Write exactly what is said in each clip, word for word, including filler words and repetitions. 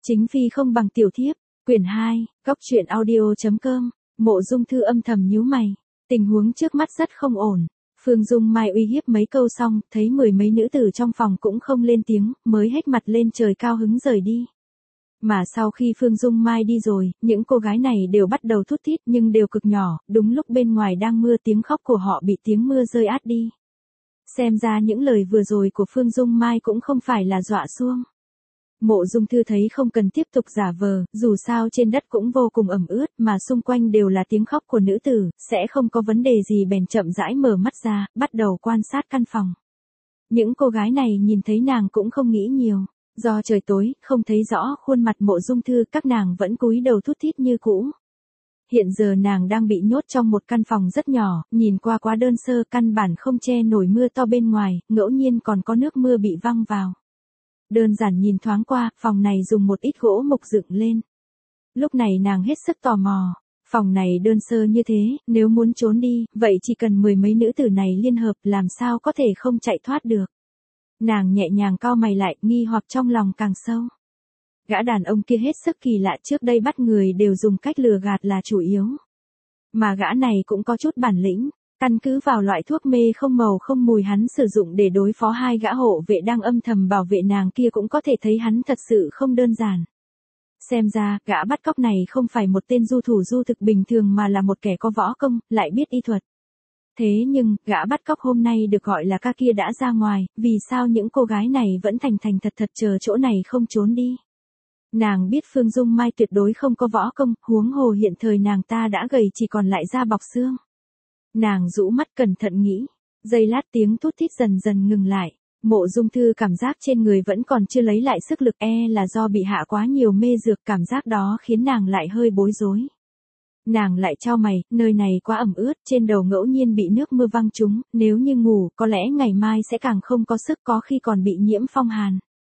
Chính phi không bằng tiểu thiếp, quyển hai, góc truyện audio.com, Mộ Dung Thư âm thầm nhíu mày, tình huống trước mắt rất không ổn. Phương Dung Mai uy hiếp mấy câu xong, thấy mười mấy nữ tử trong phòng cũng không lên tiếng, mới hét mặt lên trời cao hứng rời đi. Mà sau khi Phương Dung Mai đi rồi, những cô gái này đều bắt đầu thút thít nhưng đều cực nhỏ, đúng lúc bên ngoài đang mưa tiếng khóc của họ bị tiếng mưa rơi át đi. Xem ra những lời vừa rồi của Phương Dung Mai cũng không phải là dọa xuông. Mộ Dung Thư thấy không cần tiếp tục giả vờ, dù sao trên đất cũng vô cùng ẩm ướt mà xung quanh đều là tiếng khóc của nữ tử, sẽ không có vấn đề gì bèn chậm rãi mở mắt ra, bắt đầu quan sát căn phòng. Những cô gái này nhìn thấy nàng cũng không nghĩ nhiều, do trời tối, không thấy rõ khuôn mặt Mộ Dung Thư, các nàng vẫn cúi đầu thút thít như cũ. Hiện giờ nàng đang bị nhốt trong một căn phòng rất nhỏ, nhìn qua quá đơn sơ, căn bản không che nổi mưa to bên ngoài, ngẫu nhiên còn có nước mưa bị văng vào. Đơn giản nhìn thoáng qua, phòng này dùng một ít gỗ mục dựng lên. Lúc này nàng hết sức tò mò, phòng này đơn sơ như thế, nếu muốn trốn đi, vậy chỉ cần mười mấy nữ tử này liên hợp, làm sao có thể không chạy thoát được. Nàng nhẹ nhàng cau mày lại, nghi hoặc trong lòng càng sâu. Gã đàn ông kia hết sức kỳ lạ, trước đây bắt người đều dùng cách lừa gạt là chủ yếu. Mà gã này cũng có chút bản lĩnh, căn cứ vào loại thuốc mê không màu không mùi hắn sử dụng để đối phó hai gã hộ vệ đang âm thầm bảo vệ nàng kia cũng có thể thấy hắn thật sự không đơn giản. Xem ra, gã bắt cóc này không phải một tên du thủ du thực bình thường mà là một kẻ có võ công, lại biết y thuật. Thế nhưng, gã bắt cóc hôm nay được gọi là ca kia đã ra ngoài, vì sao những cô gái này vẫn thành thành thật thật chờ chỗ này không trốn đi? Nàng biết Phương Dung Mai tuyệt đối không có võ công, huống hồ hiện thời nàng ta đã gầy chỉ còn lại da bọc xương. Nàng rũ mắt cẩn thận nghĩ, giây lát tiếng thút thít dần dần ngừng lại, Mộ Dung Thư cảm giác trên người vẫn còn chưa lấy lại sức lực, e là do bị hạ quá nhiều mê dược, cảm giác đó khiến nàng lại hơi bối rối. Nàng lại chau mày, nơi này quá ẩm ướt, trên đầu ngẫu nhiên bị nước mưa văng trúng, nếu như ngủ, có lẽ ngày mai sẽ càng không có sức, có khi còn bị nhiễm phong hàn.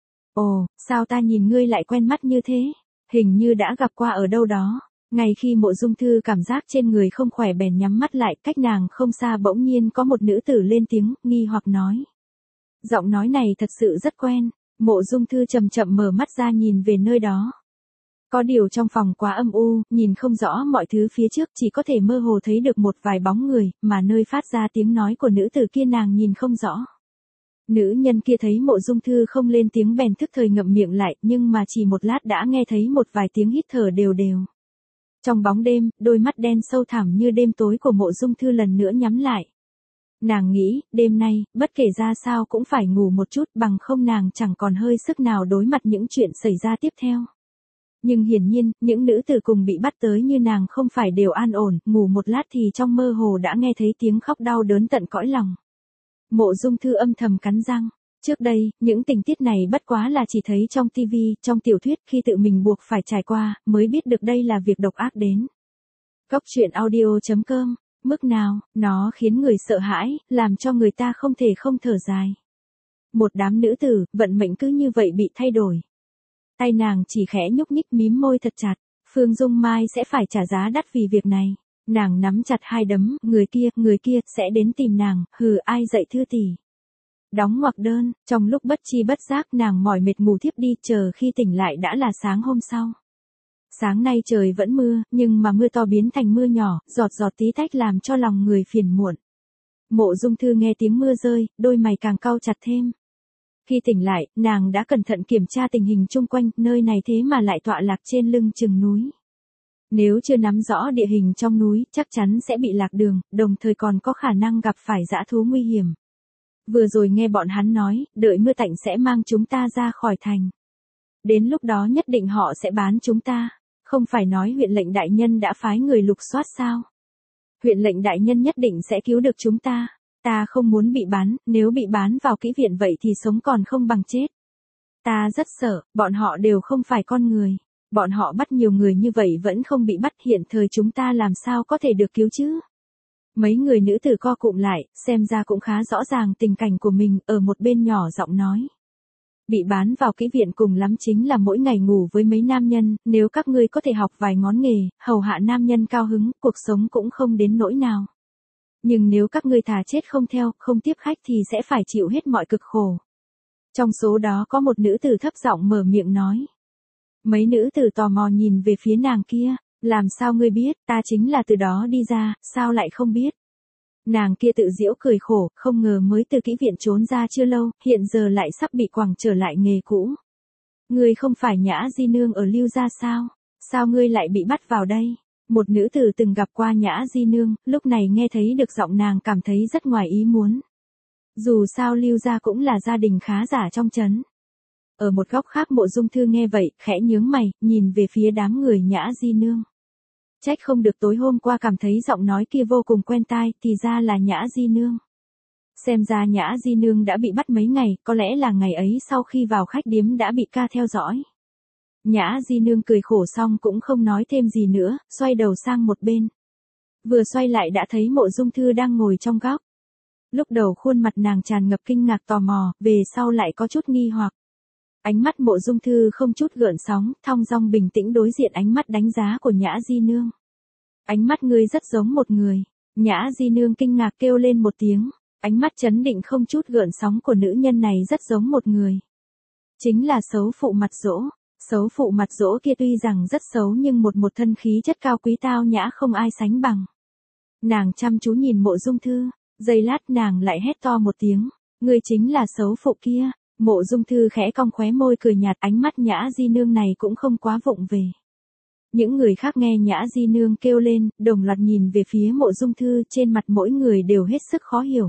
Ồ, sao ta nhìn ngươi lại quen mắt như thế? Hình như đã gặp qua ở đâu đó. Ngay khi Mộ Dung Thư cảm giác trên người không khỏe bèn nhắm mắt lại, cách nàng không xa bỗng nhiên có một nữ tử lên tiếng, nghi hoặc nói. Giọng nói này thật sự rất quen, Mộ Dung Thư chậm chậm mở mắt ra nhìn về nơi đó. Có điều trong phòng quá âm u, nhìn không rõ mọi thứ phía trước, chỉ có thể mơ hồ thấy được một vài bóng người, mà nơi phát ra tiếng nói của nữ tử kia nàng nhìn không rõ. Nữ nhân kia thấy Mộ Dung Thư không lên tiếng bèn thức thời ngậm miệng lại, nhưng mà chỉ một lát đã nghe thấy một vài tiếng hít thở đều đều. Trong bóng đêm, đôi mắt đen sâu thẳm như đêm tối của Mộ Dung Thư lần nữa nhắm lại. Nàng nghĩ, đêm nay, bất kể ra sao cũng phải ngủ một chút, bằng không nàng chẳng còn hơi sức nào đối mặt những chuyện xảy ra tiếp theo. Nhưng hiển nhiên, những nữ tử cùng bị bắt tới như nàng không phải đều an ổn, ngủ một lát thì trong mơ hồ đã nghe thấy tiếng khóc đau đớn tận cõi lòng. Mộ Dung Thư âm thầm cắn răng. Trước đây, những tình tiết này bất quá là chỉ thấy trong tivi, trong tiểu thuyết, khi tự mình buộc phải trải qua, mới biết được đây là việc độc ác đến. Góc truyện audio.com, mức nào, nó khiến người sợ hãi, làm cho người ta không thể không thở dài. Một đám nữ tử, vận mệnh cứ như vậy bị thay đổi. Tay nàng chỉ khẽ nhúc nhích mím môi thật chặt, Phương Dung Mai sẽ phải trả giá đắt vì việc này. Nàng nắm chặt hai đấm, người kia, người kia, sẽ đến tìm nàng, hừ ai dạy Thư tỷ. Đóng ngoặc đơn, trong lúc bất chi bất giác nàng mỏi mệt ngủ thiếp đi, chờ khi tỉnh lại đã là sáng hôm sau. Sáng nay trời vẫn mưa, nhưng mà mưa to biến thành mưa nhỏ, giọt giọt tí tách làm cho lòng người phiền muộn. Mộ Dung Thư nghe tiếng mưa rơi, đôi mày càng cau chặt thêm. Khi tỉnh lại, nàng đã cẩn thận kiểm tra tình hình chung quanh, nơi này thế mà lại tọa lạc trên lưng chừng núi. Nếu chưa nắm rõ địa hình trong núi, chắc chắn sẽ bị lạc đường, đồng thời còn có khả năng gặp phải dã thú nguy hiểm. Vừa rồi nghe bọn hắn nói, đợi mưa tạnh sẽ mang chúng ta ra khỏi thành. Đến lúc đó nhất định họ sẽ bán chúng ta. Không phải nói huyện lệnh đại nhân đã phái người lục soát sao? Huyện lệnh đại nhân nhất định sẽ cứu được chúng ta. Ta không muốn bị bán, nếu bị bán vào kỹ viện vậy thì sống còn không bằng chết. Ta rất sợ, bọn họ đều không phải con người. Bọn họ bắt nhiều người như vậy vẫn không bị bắt, hiện thời chúng ta làm sao có thể được cứu chứ? Mấy người nữ tử co cụm lại, xem ra cũng khá rõ ràng tình cảnh của mình, ở một bên nhỏ giọng nói. Bị bán vào kỹ viện cùng lắm chính là mỗi ngày ngủ với mấy nam nhân, nếu các ngươi có thể học vài ngón nghề, hầu hạ nam nhân cao hứng, cuộc sống cũng không đến nỗi nào. Nhưng nếu các ngươi thà chết không theo, không tiếp khách thì sẽ phải chịu hết mọi cực khổ. Trong số đó có một nữ tử thấp giọng mở miệng nói. Mấy nữ tử tò mò nhìn về phía nàng kia, làm sao ngươi biết, ta chính là từ đó đi ra, sao lại không biết. Nàng kia tự giễu cười khổ, không ngờ mới từ kỹ viện trốn ra chưa lâu, hiện giờ lại sắp bị quẳng trở lại nghề cũ. Ngươi không phải Nhã Di Nương ở Lưu gia sao? Sao ngươi lại bị bắt vào đây? Một nữ tử từng gặp qua Nhã Di Nương, lúc này nghe thấy được giọng nàng cảm thấy rất ngoài ý muốn. Dù sao Lưu gia cũng là gia đình khá giả trong trấn. Ở một góc khác Mộ Dung Thư nghe vậy, khẽ nhướng mày, nhìn về phía đám người Nhã Di Nương. Trách không được tối hôm qua cảm thấy giọng nói kia vô cùng quen tai, thì ra là Nhã Di Nương. Xem ra Nhã Di Nương đã bị bắt mấy ngày, có lẽ là ngày ấy sau khi vào khách điếm đã bị ca theo dõi. Nhã Di Nương cười khổ xong cũng không nói thêm gì nữa, xoay đầu sang một bên. Vừa xoay lại đã thấy Mộ Dung Thư đang ngồi trong góc. Lúc đầu khuôn mặt nàng tràn ngập kinh ngạc tò mò, về sau lại có chút nghi hoặc. Ánh mắt Mộ Dung Thư không chút gợn sóng, thong dong bình tĩnh đối diện ánh mắt đánh giá của Nhã Di Nương. Ánh mắt ngươi rất giống một người. Nhã Di Nương kinh ngạc kêu lên một tiếng. Ánh mắt chấn định không chút gợn sóng của nữ nhân này rất giống một người. Chính là xấu phụ mặt dỗ. Xấu phụ mặt dỗ kia tuy rằng rất xấu nhưng một một thân khí chất cao quý tao nhã không ai sánh bằng. Nàng chăm chú nhìn Mộ Dung Thư, giây lát nàng lại hét to một tiếng. Ngươi chính là xấu phụ kia. Mộ Dung Thư khẽ cong khóe môi cười nhạt, ánh mắt Nhã Di Nương này cũng không quá vụng về. Những người khác nghe Nhã Di Nương kêu lên, đồng loạt nhìn về phía Mộ Dung Thư, trên mặt mỗi người đều hết sức khó hiểu.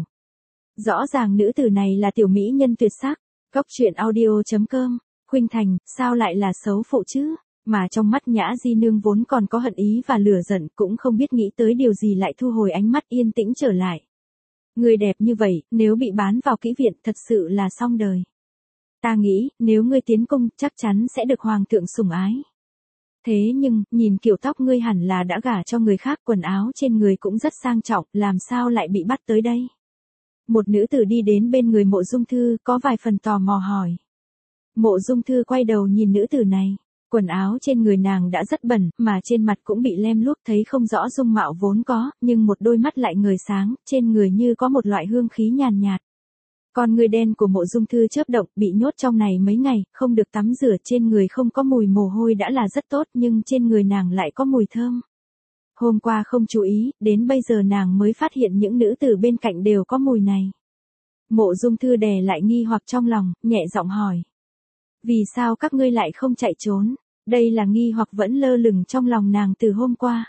Rõ ràng nữ tử này là tiểu mỹ nhân tuyệt sắc. Góc truyện audio chấm com, Khuynh Thành, sao lại là xấu phụ chứ? Mà trong mắt Nhã Di Nương vốn còn có hận ý và lửa giận, cũng không biết nghĩ tới điều gì lại thu hồi ánh mắt yên tĩnh trở lại. Người đẹp như vậy, nếu bị bán vào kỹ viện thật sự là xong đời. Ta nghĩ, nếu ngươi tiến cung, chắc chắn sẽ được hoàng thượng sủng ái. Thế nhưng, nhìn kiểu tóc ngươi hẳn là đã gả cho người khác, quần áo trên người cũng rất sang trọng, làm sao lại bị bắt tới đây? Một nữ tử đi đến bên người Mộ Dung Thư, có vài phần tò mò hỏi. Mộ Dung Thư quay đầu nhìn nữ tử này. Quần áo trên người nàng đã rất bẩn, mà trên mặt cũng bị lem luốc, thấy không rõ dung mạo vốn có, nhưng một đôi mắt lại ngời sáng, trên người như có một loại hương khí nhàn nhạt. Con người đen của Mộ Dung Thư chớp động, bị nhốt trong này mấy ngày, không được tắm rửa, trên người không có mùi mồ hôi đã là rất tốt, nhưng trên người nàng lại có mùi thơm. Hôm qua không chú ý, đến bây giờ nàng mới phát hiện những nữ tử bên cạnh đều có mùi này. Mộ Dung Thư đè lại nghi hoặc trong lòng, nhẹ giọng hỏi. Vì sao các ngươi lại không chạy trốn? Đây là nghi hoặc vẫn lơ lửng trong lòng nàng từ hôm qua.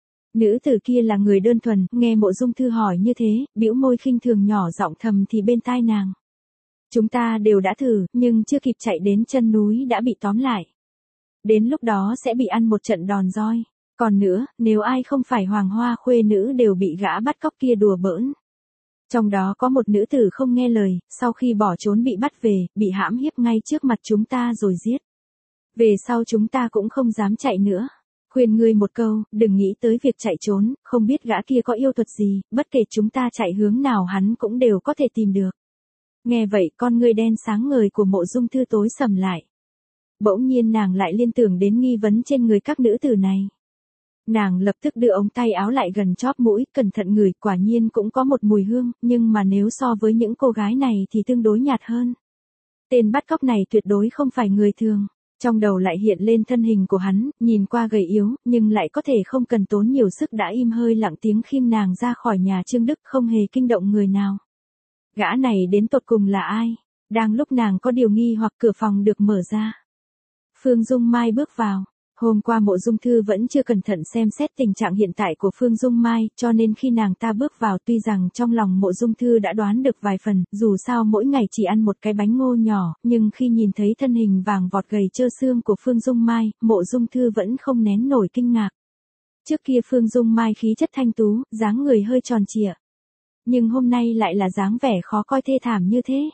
Nữ tử kia là người đơn thuần, nghe Mộ Dung Thư hỏi như thế, bĩu môi khinh thường nhỏ giọng thầm thì bên tai nàng. Chúng ta đều đã thử, nhưng chưa kịp chạy đến chân núi đã bị tóm lại. Đến lúc đó sẽ bị ăn một trận đòn roi. Còn nữa, nếu ai không phải hoàng hoa khuê nữ đều bị gã bắt cóc kia đùa bỡn. Trong đó có một nữ tử không nghe lời, sau khi bỏ trốn bị bắt về, bị hãm hiếp ngay trước mặt chúng ta rồi giết. Về sau chúng ta cũng không dám chạy nữa. Khuyên ngươi một câu, đừng nghĩ tới việc chạy trốn, không biết gã kia có yêu thuật gì, bất kể chúng ta chạy hướng nào hắn cũng đều có thể tìm được. Nghe vậy con ngươi đen sáng ngời của Mộ Dung Thư tối sầm lại. Bỗng nhiên nàng lại liên tưởng đến nghi vấn trên người các nữ tử này. Nàng lập tức đưa ống tay áo lại gần chóp mũi, cẩn thận ngửi, quả nhiên cũng có một mùi hương, nhưng mà nếu so với những cô gái này thì tương đối nhạt hơn. Tên bắt cóc này tuyệt đối không phải người thường. Trong đầu lại hiện lên thân hình của hắn, nhìn qua gầy yếu, nhưng lại có thể không cần tốn nhiều sức đã im hơi lặng tiếng khiêng nàng ra khỏi nhà Trương Đức, không hề kinh động người nào. Gã này đến tột cùng là ai? Đang lúc nàng có điều nghi hoặc cửa phòng được mở ra. Phương Dung Mai bước vào. Hôm qua Mộ Dung Thư vẫn chưa cẩn thận xem xét tình trạng hiện tại của Phương Dung Mai, cho nên khi nàng ta bước vào tuy rằng trong lòng Mộ Dung Thư đã đoán được vài phần, dù sao mỗi ngày chỉ ăn một cái bánh ngô nhỏ, nhưng khi nhìn thấy thân hình vàng vọt gầy trơ xương của Phương Dung Mai, Mộ Dung Thư vẫn không nén nổi kinh ngạc. Trước kia Phương Dung Mai khí chất thanh tú, dáng người hơi tròn trịa. Nhưng hôm nay lại là dáng vẻ khó coi thê thảm như thế.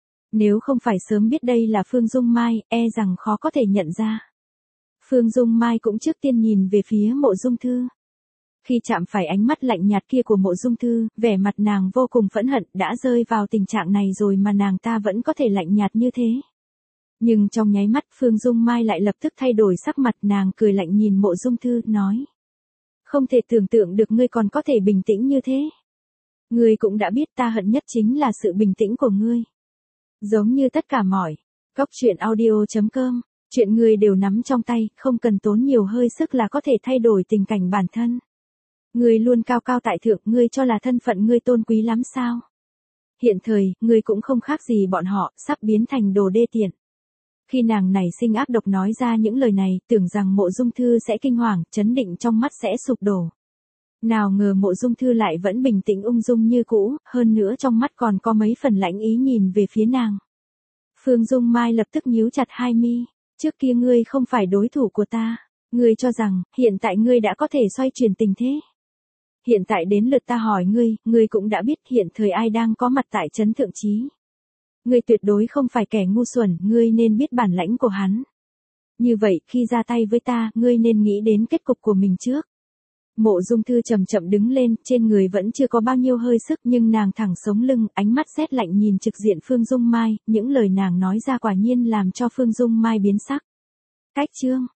Nếu không phải sớm biết đây là Phương Dung Mai, e rằng khó có thể nhận ra. Phương Dung Mai cũng trước tiên nhìn về phía Mộ Dung Thư. Khi chạm phải ánh mắt lạnh nhạt kia của Mộ Dung Thư, vẻ mặt nàng vô cùng phẫn hận, đã rơi vào tình trạng này rồi mà nàng ta vẫn có thể lạnh nhạt như thế. Nhưng trong nháy mắt Phương Dung Mai lại lập tức thay đổi sắc mặt, nàng cười lạnh nhìn Mộ Dung Thư, nói. Không thể tưởng tượng được ngươi còn có thể bình tĩnh như thế. Ngươi cũng đã biết ta hận nhất chính là sự bình tĩnh của ngươi. Giống như tất cả mọi. Góc truyện audio chấm com Chuyện ngươi đều nắm trong tay, không cần tốn nhiều hơi sức là có thể thay đổi tình cảnh bản thân. Ngươi luôn cao cao tại thượng, ngươi cho là thân phận ngươi tôn quý lắm sao? Hiện thời, ngươi cũng không khác gì bọn họ, sắp biến thành đồ đê tiện. Khi nàng nảy sinh ác độc nói ra những lời này, tưởng rằng Mộ Dung Thư sẽ kinh hoàng, chấn định trong mắt sẽ sụp đổ. Nào ngờ Mộ Dung Thư lại vẫn bình tĩnh ung dung như cũ, hơn nữa trong mắt còn có mấy phần lãnh ý nhìn về phía nàng. Phương Dung Mai lập tức nhíu chặt hai mi, trước kia ngươi không phải đối thủ của ta, ngươi cho rằng, hiện tại ngươi đã có thể xoay chuyển tình thế. Hiện tại đến lượt ta hỏi ngươi, ngươi cũng đã biết hiện thời ai đang có mặt tại trấn thượng trí. Ngươi tuyệt đối không phải kẻ ngu xuẩn, ngươi nên biết bản lãnh của hắn. Như vậy, khi ra tay với ta, ngươi nên nghĩ đến kết cục của mình trước. Mộ Dung Thư chậm chậm đứng lên, trên người vẫn chưa có bao nhiêu hơi sức nhưng nàng thẳng sống lưng, ánh mắt rét lạnh nhìn trực diện Phương Dung Mai, những lời nàng nói ra quả nhiên làm cho Phương Dung Mai biến sắc. Cách chương